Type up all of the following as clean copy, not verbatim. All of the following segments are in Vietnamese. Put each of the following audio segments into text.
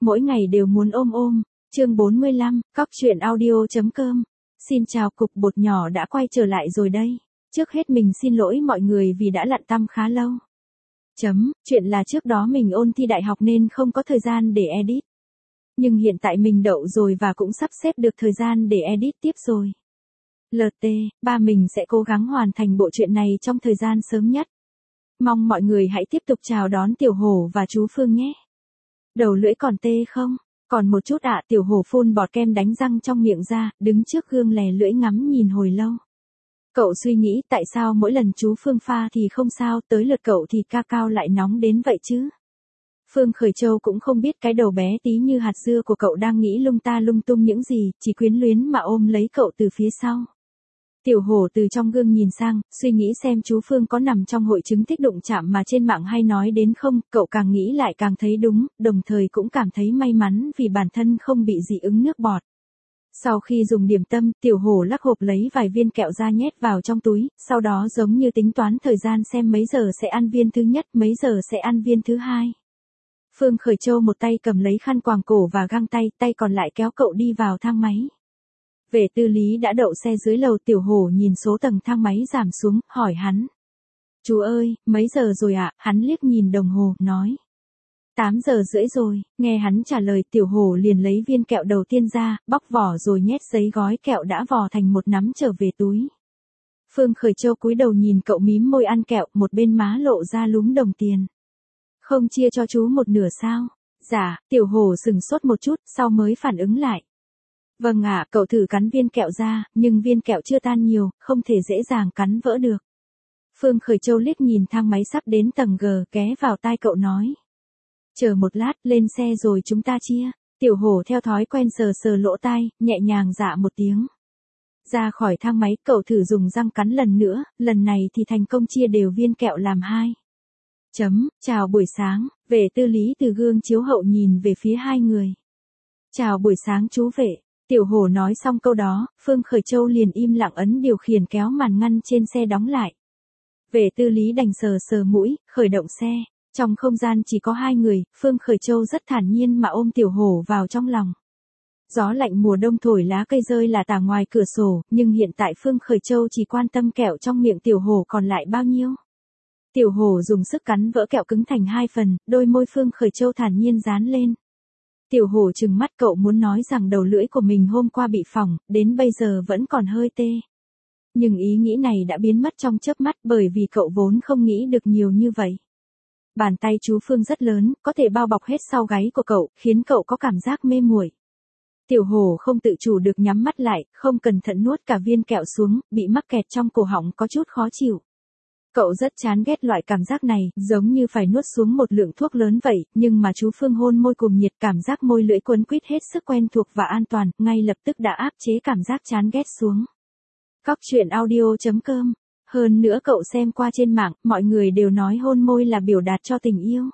mỗi ngày đều muốn ôm ôm. Chương 45, cóc truyện audio.com. Xin chào, cục bột nhỏ đã quay trở lại rồi đây. Trước hết mình xin lỗi mọi người vì đã lặn tăm khá lâu. Chuyện là trước đó mình ôn thi đại học nên không có thời gian để edit. Nhưng hiện tại mình đậu rồi và cũng sắp xếp được thời gian để edit tiếp rồi. Ba mình sẽ cố gắng hoàn thành bộ truyện này trong thời gian sớm nhất. Mong mọi người hãy tiếp tục chào đón Tiểu Hổ và chú Phương nhé. Đầu lưỡi còn tê không? Còn một chút ạ. Tiểu Hổ phun bọt kem đánh răng trong miệng ra, đứng trước gương lè lưỡi ngắm nhìn hồi lâu. Cậu suy nghĩ tại sao mỗi lần chú Phương pha thì không sao, tới lượt cậu thì cacao lại nóng đến vậy chứ. Phương Khởi Châu cũng không biết cái đầu bé tí như hạt dưa của cậu đang nghĩ lung ta lung tung những gì, chỉ quyến luyến mà ôm lấy cậu từ phía sau. Tiểu Hổ từ trong gương nhìn sang, suy nghĩ xem chú Phương có nằm trong hội chứng thích đụng chạm mà trên mạng hay nói đến không, cậu càng nghĩ lại càng thấy đúng, đồng thời cũng cảm thấy may mắn vì bản thân không bị dị ứng nước bọt. Sau khi dùng điểm tâm, Tiểu Hổ lắc hộp lấy vài viên kẹo ra nhét vào trong túi, sau đó giống như tính toán thời gian xem mấy giờ sẽ ăn viên thứ nhất, mấy giờ sẽ ăn viên thứ hai. Phương Khởi Châu một tay cầm lấy khăn quàng cổ và găng tay, tay còn lại kéo cậu đi vào thang máy. Vệ Tư Lý đã đậu xe dưới lầu. Tiểu Hổ nhìn số tầng thang máy giảm xuống, hỏi hắn. Chú ơi, mấy giờ rồi ạ? Hắn liếc nhìn đồng hồ, nói. 8 giờ rưỡi rồi. Nghe hắn trả lời, Tiểu Hổ liền lấy viên kẹo đầu tiên ra, bóc vỏ rồi nhét giấy gói kẹo đã vò thành một nắm trở về túi. Phương Khởi Châu cúi đầu nhìn cậu mím môi ăn kẹo, một bên má lộ ra lúm đồng tiền. Không chia cho chú một nửa sao? Dạ. Tiểu Hổ sừng sốt một chút, sau mới phản ứng lại. Vâng ạ. Cậu thử cắn viên kẹo ra, nhưng viên kẹo chưa tan nhiều, không thể dễ dàng cắn vỡ được. Phương Khởi Châu liếc nhìn thang máy sắp đến tầng G, ghé vào tai cậu nói. Chờ một lát, lên xe rồi chúng ta chia. Tiểu Hổ theo thói quen sờ sờ lỗ tai, nhẹ nhàng dạ một tiếng. Ra khỏi thang máy, cậu thử dùng răng cắn lần nữa, lần này thì thành công chia đều viên kẹo làm hai. Chào buổi sáng. Vệ Tư Lý từ gương chiếu hậu nhìn về phía hai người. Chào buổi sáng chú Vệ. Tiểu Hổ nói xong câu đó, Phương Khởi Châu liền im lặng ấn điều khiển kéo màn ngăn trên xe đóng lại. Vệ Tư Lý đành sờ sờ mũi, khởi động xe. Trong không gian chỉ có hai người, Phương Khởi Châu rất thản nhiên mà ôm Tiểu Hổ vào trong lòng. Gió lạnh mùa đông thổi lá cây rơi là tả ngoài cửa sổ, nhưng hiện tại Phương Khởi Châu chỉ quan tâm kẹo trong miệng Tiểu Hổ còn lại bao nhiêu. Tiểu Hổ dùng sức cắn vỡ kẹo cứng thành hai phần, đôi môi Phương Khởi Châu thản nhiên dán lên. Tiểu Hổ trừng mắt, cậu muốn nói rằng đầu lưỡi của mình hôm qua bị phỏng, đến bây giờ vẫn còn hơi tê. Nhưng ý nghĩ này đã biến mất trong chớp mắt bởi vì cậu vốn không nghĩ được nhiều như vậy. Bàn tay chú Phương rất lớn, có thể bao bọc hết sau gáy của cậu, khiến cậu có cảm giác mê muội. Tiểu Hổ không tự chủ được nhắm mắt lại, không cẩn thận nuốt cả viên kẹo xuống, bị mắc kẹt trong cổ họng có chút khó chịu. Cậu rất chán ghét loại cảm giác này, giống như phải nuốt xuống một lượng thuốc lớn vậy, nhưng mà chú Phương hôn môi cùng nhiệt, cảm giác môi lưỡi quấn quýt hết sức quen thuộc và an toàn, ngay lập tức đã áp chế cảm giác chán ghét xuống. cóc truyện audio.com. Hơn nữa cậu xem qua trên mạng, mọi người đều nói hôn môi là biểu đạt cho tình yêu.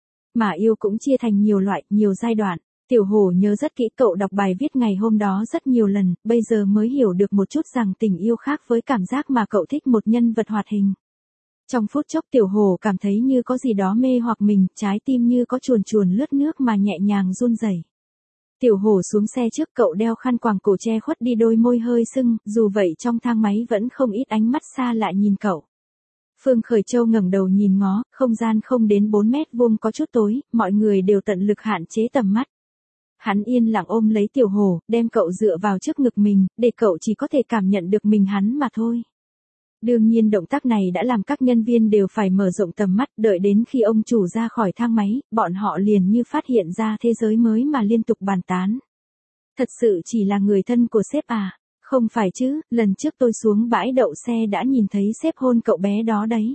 Mà yêu cũng chia thành nhiều loại, nhiều giai đoạn. Tiểu Hổ nhớ rất kỹ, cậu đọc bài viết ngày hôm đó rất nhiều lần, bây giờ mới hiểu được một chút rằng tình yêu khác với cảm giác mà cậu thích một nhân vật hoạt hình. Trong phút chốc Tiểu Hổ cảm thấy như có gì đó mê hoặc mình, trái tim như có chuồn chuồn lướt nước mà nhẹ nhàng run rẩy. Tiểu Hổ xuống xe trước, cậu đeo khăn quàng cổ che khuất đi đôi môi hơi sưng, dù vậy trong thang máy vẫn không ít ánh mắt xa lạ nhìn cậu. Phương Khởi Châu ngẩng đầu nhìn ngó, không gian không đến 4 mét vuông có chút tối, mọi người đều tận lực hạn chế tầm mắt. Hắn yên lặng ôm lấy Tiểu Hổ, đem cậu dựa vào trước ngực mình, để cậu chỉ có thể cảm nhận được mình hắn mà thôi. Đương nhiên động tác này đã làm các nhân viên đều phải mở rộng tầm mắt, đợi đến khi ông chủ ra khỏi thang máy, bọn họ liền như phát hiện ra thế giới mới mà liên tục bàn tán. Thật sự chỉ là người thân của sếp à? Không phải chứ, lần trước tôi xuống bãi đậu xe đã nhìn thấy sếp hôn cậu bé đó đấy.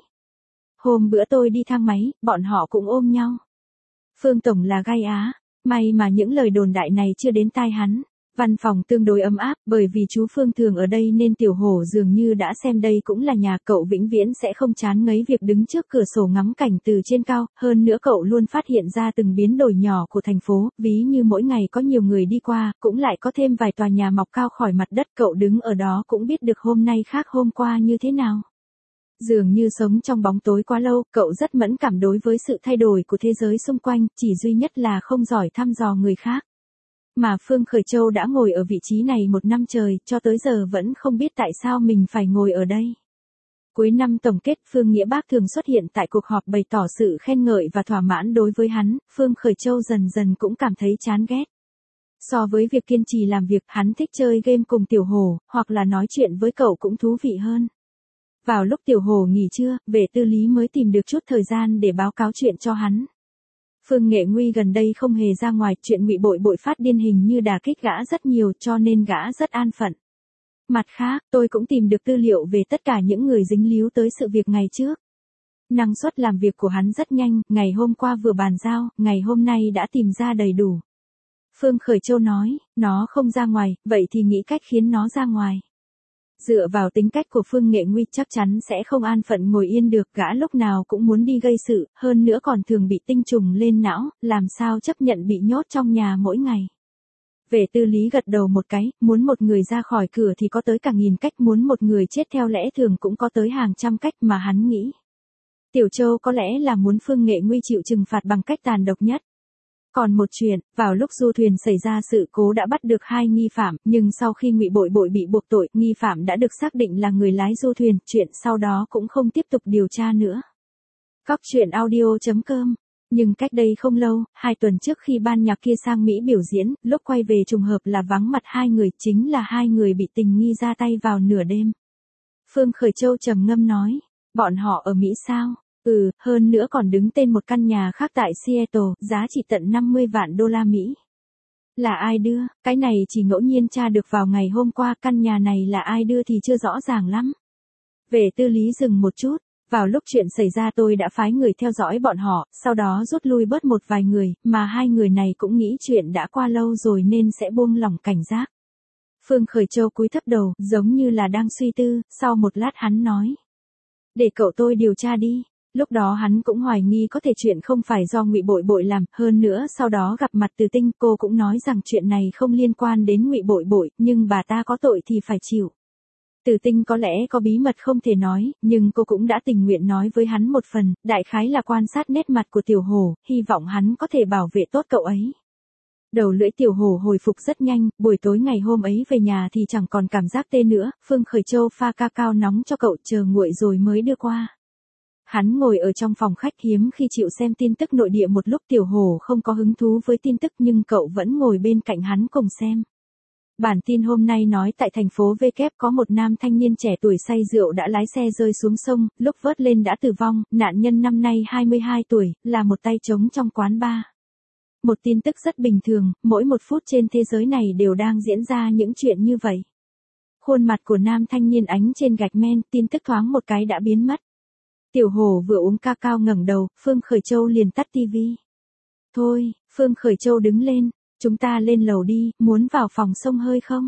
Hôm bữa tôi đi thang máy, bọn họ cũng ôm nhau. Phương Tổng là gai á, may mà những lời đồn đại này chưa đến tai hắn. Văn phòng tương đối ấm áp, bởi vì chú Phương thường ở đây nên Tiểu Hổ dường như đã xem đây cũng là nhà, cậu vĩnh viễn sẽ không chán ngấy việc đứng trước cửa sổ ngắm cảnh từ trên cao, hơn nữa cậu luôn phát hiện ra từng biến đổi nhỏ của thành phố, ví như mỗi ngày có nhiều người đi qua, cũng lại có thêm vài tòa nhà mọc cao khỏi mặt đất, cậu đứng ở đó cũng biết được hôm nay khác hôm qua như thế nào. Dường như sống trong bóng tối quá lâu, cậu rất mẫn cảm đối với sự thay đổi của thế giới xung quanh, chỉ duy nhất là không giỏi thăm dò người khác. Mà Phương Khởi Châu đã ngồi ở vị trí này 1 năm trời, cho tới giờ vẫn không biết tại sao mình phải ngồi ở đây. Cuối năm tổng kết, Phương Nghĩa Bác thường xuất hiện tại cuộc họp bày tỏ sự khen ngợi và thỏa mãn đối với hắn, Phương Khởi Châu dần dần cũng cảm thấy chán ghét. So với việc kiên trì làm việc, hắn thích chơi game cùng Tiểu Hổ, hoặc là nói chuyện với cậu cũng thú vị hơn. Vào lúc Tiểu Hổ nghỉ trưa, Vệ Tư Lý mới tìm được chút thời gian để báo cáo chuyện cho hắn. Phương Nghệ Nguy gần đây không hề ra ngoài, chuyện Ngụy Bội Bội phát điên hình như đả kích gã rất nhiều, cho nên gã rất an phận. Mặt khác, tôi cũng tìm được tư liệu về tất cả những người dính líu tới sự việc ngày trước. Năng suất làm việc của hắn rất nhanh, ngày hôm qua vừa bàn giao, ngày hôm nay đã tìm ra đầy đủ. Phương Khởi Châu nói, nó không ra ngoài, vậy thì nghĩ cách khiến nó ra ngoài. Dựa vào tính cách của Phương Nghệ Nguy chắc chắn sẽ không an phận ngồi yên được, gã lúc nào cũng muốn đi gây sự, hơn nữa còn thường bị tinh trùng lên não, làm sao chấp nhận bị nhốt trong nhà mỗi ngày. Vệ Tư Lý gật đầu một cái, muốn một người ra khỏi cửa thì có tới cả 1000 cách, muốn một người chết theo lẽ thường cũng có tới hàng trăm cách mà hắn nghĩ. Tiểu Châu có lẽ là muốn Phương Nghệ Nguy chịu trừng phạt bằng cách tàn độc nhất. Còn một chuyện, vào lúc du thuyền xảy ra sự cố đã bắt được 2 nghi phạm, nhưng sau khi Ngụy Bội Bội bị buộc tội, nghi phạm đã được xác định là người lái du thuyền, chuyện sau đó cũng không tiếp tục điều tra nữa. Cóc truyện audio.com. Nhưng cách đây không lâu, 2 tuần trước khi ban nhạc kia sang Mỹ biểu diễn, lúc quay về trùng hợp là vắng mặt 2 người, chính là 2 người bị tình nghi ra tay vào nửa đêm. Phương Khởi Châu trầm ngâm nói, bọn họ ở Mỹ sao? Hơn nữa còn đứng tên một căn nhà khác tại Seattle, giá trị tận 50 vạn đô la Mỹ. Là ai đưa? Cái này chỉ ngẫu nhiên tra được vào ngày hôm qua, căn nhà này là ai đưa thì chưa rõ ràng lắm. Vệ Tư Lý dừng một chút, vào lúc chuyện xảy ra tôi đã phái người theo dõi bọn họ, sau đó rút lui bớt một vài người, mà 2 người này cũng nghĩ chuyện đã qua lâu rồi nên sẽ buông lỏng cảnh giác. Phương Khởi Châu cúi thấp đầu, giống như là đang suy tư, sau một lát hắn nói. Để cậu tôi điều tra đi. Lúc đó hắn cũng hoài nghi có thể chuyện không phải do Ngụy Bội Bội làm, hơn nữa sau đó gặp mặt Từ Tinh, cô cũng nói rằng chuyện này không liên quan đến Ngụy Bội Bội, nhưng bà ta có tội thì phải chịu. Từ Tinh có lẽ có bí mật không thể nói, nhưng cô cũng đã tình nguyện nói với hắn một phần, đại khái là quan sát nét mặt của Tiểu Hổ, hy vọng hắn có thể bảo vệ tốt cậu ấy. Đầu lưỡi Tiểu Hổ hồi phục rất nhanh, buổi tối ngày hôm ấy về nhà thì chẳng còn cảm giác tê nữa, Phương Khởi Châu pha cacao nóng cho cậu, chờ nguội rồi mới đưa qua. Hắn ngồi ở trong phòng khách hiếm khi chịu xem tin tức nội địa một lúc. Tiểu Hổ không có hứng thú với tin tức nhưng cậu vẫn ngồi bên cạnh hắn cùng xem. Bản tin hôm nay nói tại thành phố V có một nam thanh niên trẻ tuổi say rượu đã lái xe rơi xuống sông, lúc vớt lên đã tử vong, nạn nhân năm nay 22 tuổi, là một tay trống trong quán bar. Một tin tức rất bình thường, mỗi 1 phút trên thế giới này đều đang diễn ra những chuyện như vậy. Khuôn mặt của nam thanh niên ánh trên gạch men, tin tức thoáng một cái đã biến mất. Tiểu Hổ vừa uống cacao ngẩng đầu, Phương Khởi Châu liền tắt tivi. Thôi, Phương Khởi Châu đứng lên, chúng ta lên lầu đi, muốn vào phòng xông hơi không?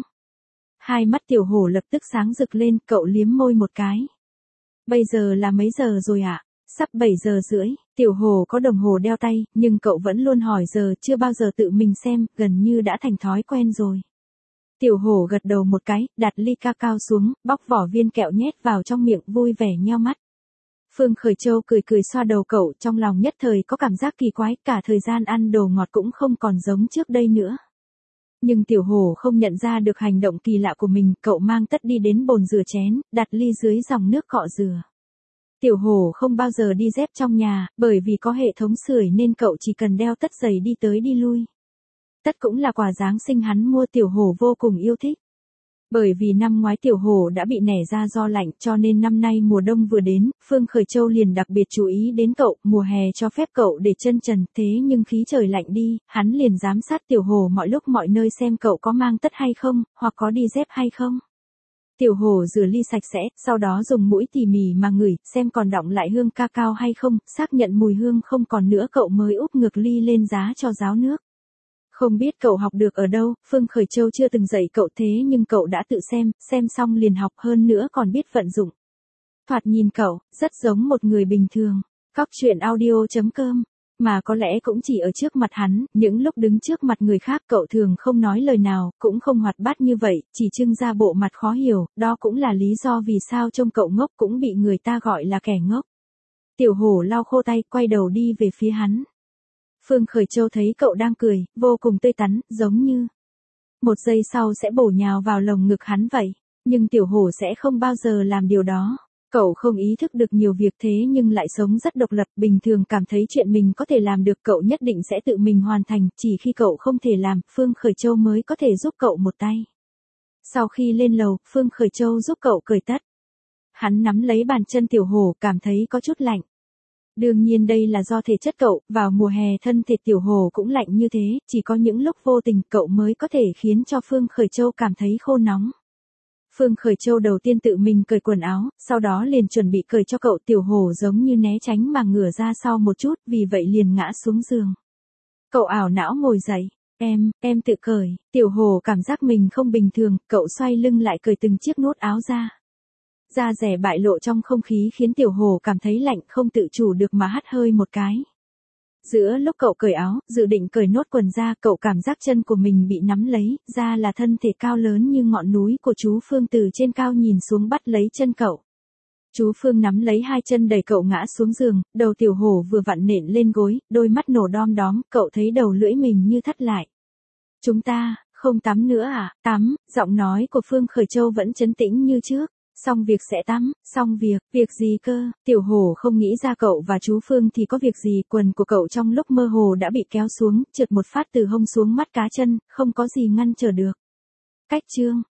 Hai mắt Tiểu Hổ lập tức sáng rực lên, cậu liếm môi một cái. Bây giờ là mấy giờ rồi ạ? Sắp 7 giờ rưỡi, Tiểu Hổ có đồng hồ đeo tay, nhưng cậu vẫn luôn hỏi giờ, chưa bao giờ tự mình xem, gần như đã thành thói quen rồi. Tiểu Hổ gật đầu một cái, đặt ly cacao xuống, bóc vỏ viên kẹo nhét vào trong miệng, vui vẻ nheo mắt. Phương Khởi Châu cười cười xoa đầu cậu, trong lòng nhất thời có cảm giác kỳ quái, cả thời gian ăn đồ ngọt cũng không còn giống trước đây nữa. Nhưng Tiểu Hổ không nhận ra được hành động kỳ lạ của mình, cậu mang tất đi đến bồn rửa chén, đặt ly dưới dòng nước cọ rửa. Tiểu Hổ không bao giờ đi dép trong nhà, bởi vì có hệ thống sưởi nên cậu chỉ cần đeo tất giày đi tới đi lui. Tất cũng là quà Giáng sinh hắn mua, Tiểu Hổ vô cùng yêu thích. Bởi vì năm ngoái Tiểu Hổ đã bị nẻ ra do lạnh, cho nên năm nay mùa đông vừa đến, Phương Khởi Châu liền đặc biệt chú ý đến cậu, mùa hè cho phép cậu để chân trần, thế nhưng khí trời lạnh đi, hắn liền giám sát Tiểu Hổ mọi lúc mọi nơi xem cậu có mang tất hay không, hoặc có đi dép hay không. Tiểu Hổ rửa ly sạch sẽ, sau đó dùng mũi tỉ mỉ mà ngửi, xem còn đọng lại hương cacao hay không, xác nhận mùi hương không còn nữa cậu mới úp ngược ly lên giá cho ráo nước. Không biết cậu học được ở đâu, Phương Khởi Châu chưa từng dạy cậu thế nhưng cậu đã tự xem xong liền học, hơn nữa còn biết vận dụng. Thoạt nhìn cậu, rất giống một người bình thường. Cóc truyện audio.com Mà có lẽ cũng chỉ ở trước mặt hắn, những lúc đứng trước mặt người khác cậu thường không nói lời nào, cũng không hoạt bát như vậy, chỉ trưng ra bộ mặt khó hiểu, đó cũng là lý do vì sao trông cậu ngốc cũng bị người ta gọi là kẻ ngốc. Tiểu hổ lau khô tay, quay đầu đi về phía hắn. Phương Khởi Châu thấy cậu đang cười, vô cùng tươi tắn, giống như một giây sau sẽ bổ nhào vào lồng ngực hắn vậy. Nhưng tiểu hổ sẽ không bao giờ làm điều đó. Cậu không ý thức được nhiều việc thế nhưng lại sống rất độc lập, bình thường cảm thấy chuyện mình có thể làm được cậu nhất định sẽ tự mình hoàn thành, chỉ khi cậu không thể làm, Phương Khởi Châu mới có thể giúp cậu một tay. Sau khi lên lầu, Phương Khởi Châu giúp cậu cởi tất. Hắn nắm lấy bàn chân tiểu hổ, cảm thấy có chút lạnh. Đương nhiên đây là do thể chất cậu, vào mùa hè thân thể tiểu hổ cũng lạnh như thế, chỉ có những lúc vô tình cậu mới có thể khiến cho Phương Khởi Châu cảm thấy khô nóng. Phương Khởi Châu đầu tiên tự mình cởi quần áo, sau đó liền chuẩn bị cởi cho cậu, tiểu hổ giống như né tránh mà ngửa ra sau một chút, vì vậy liền ngã xuống giường. Cậu ảo não ngồi dậy, em tự cởi, tiểu hổ cảm giác mình không bình thường, cậu xoay lưng lại cởi từng chiếc nút áo ra. Da dẻ bại lộ trong không khí khiến tiểu hổ cảm thấy lạnh không tự chủ được mà hắt hơi một cái. Giữa lúc cậu cởi áo, dự định cởi nốt quần ra, cậu cảm giác chân của mình bị nắm lấy, ra là thân thể cao lớn như ngọn núi của chú Phương từ trên cao nhìn xuống bắt lấy chân cậu. Chú Phương nắm lấy hai chân đẩy cậu ngã xuống giường, đầu tiểu hổ vừa vặn nện lên gối, đôi mắt nổ đom đóm, cậu thấy đầu lưỡi mình như thắt lại. Chúng ta, không tắm nữa à? Tắm, giọng nói của Phương Khởi Châu vẫn trấn tĩnh như trước. Xong việc sẽ tắm, xong việc gì cơ, tiểu hổ không nghĩ ra cậu và chú Phương thì có việc gì, quần của cậu trong lúc mơ hồ đã bị kéo xuống, trượt một phát từ hông xuống mắt cá chân, không có gì ngăn trở được. Cách chương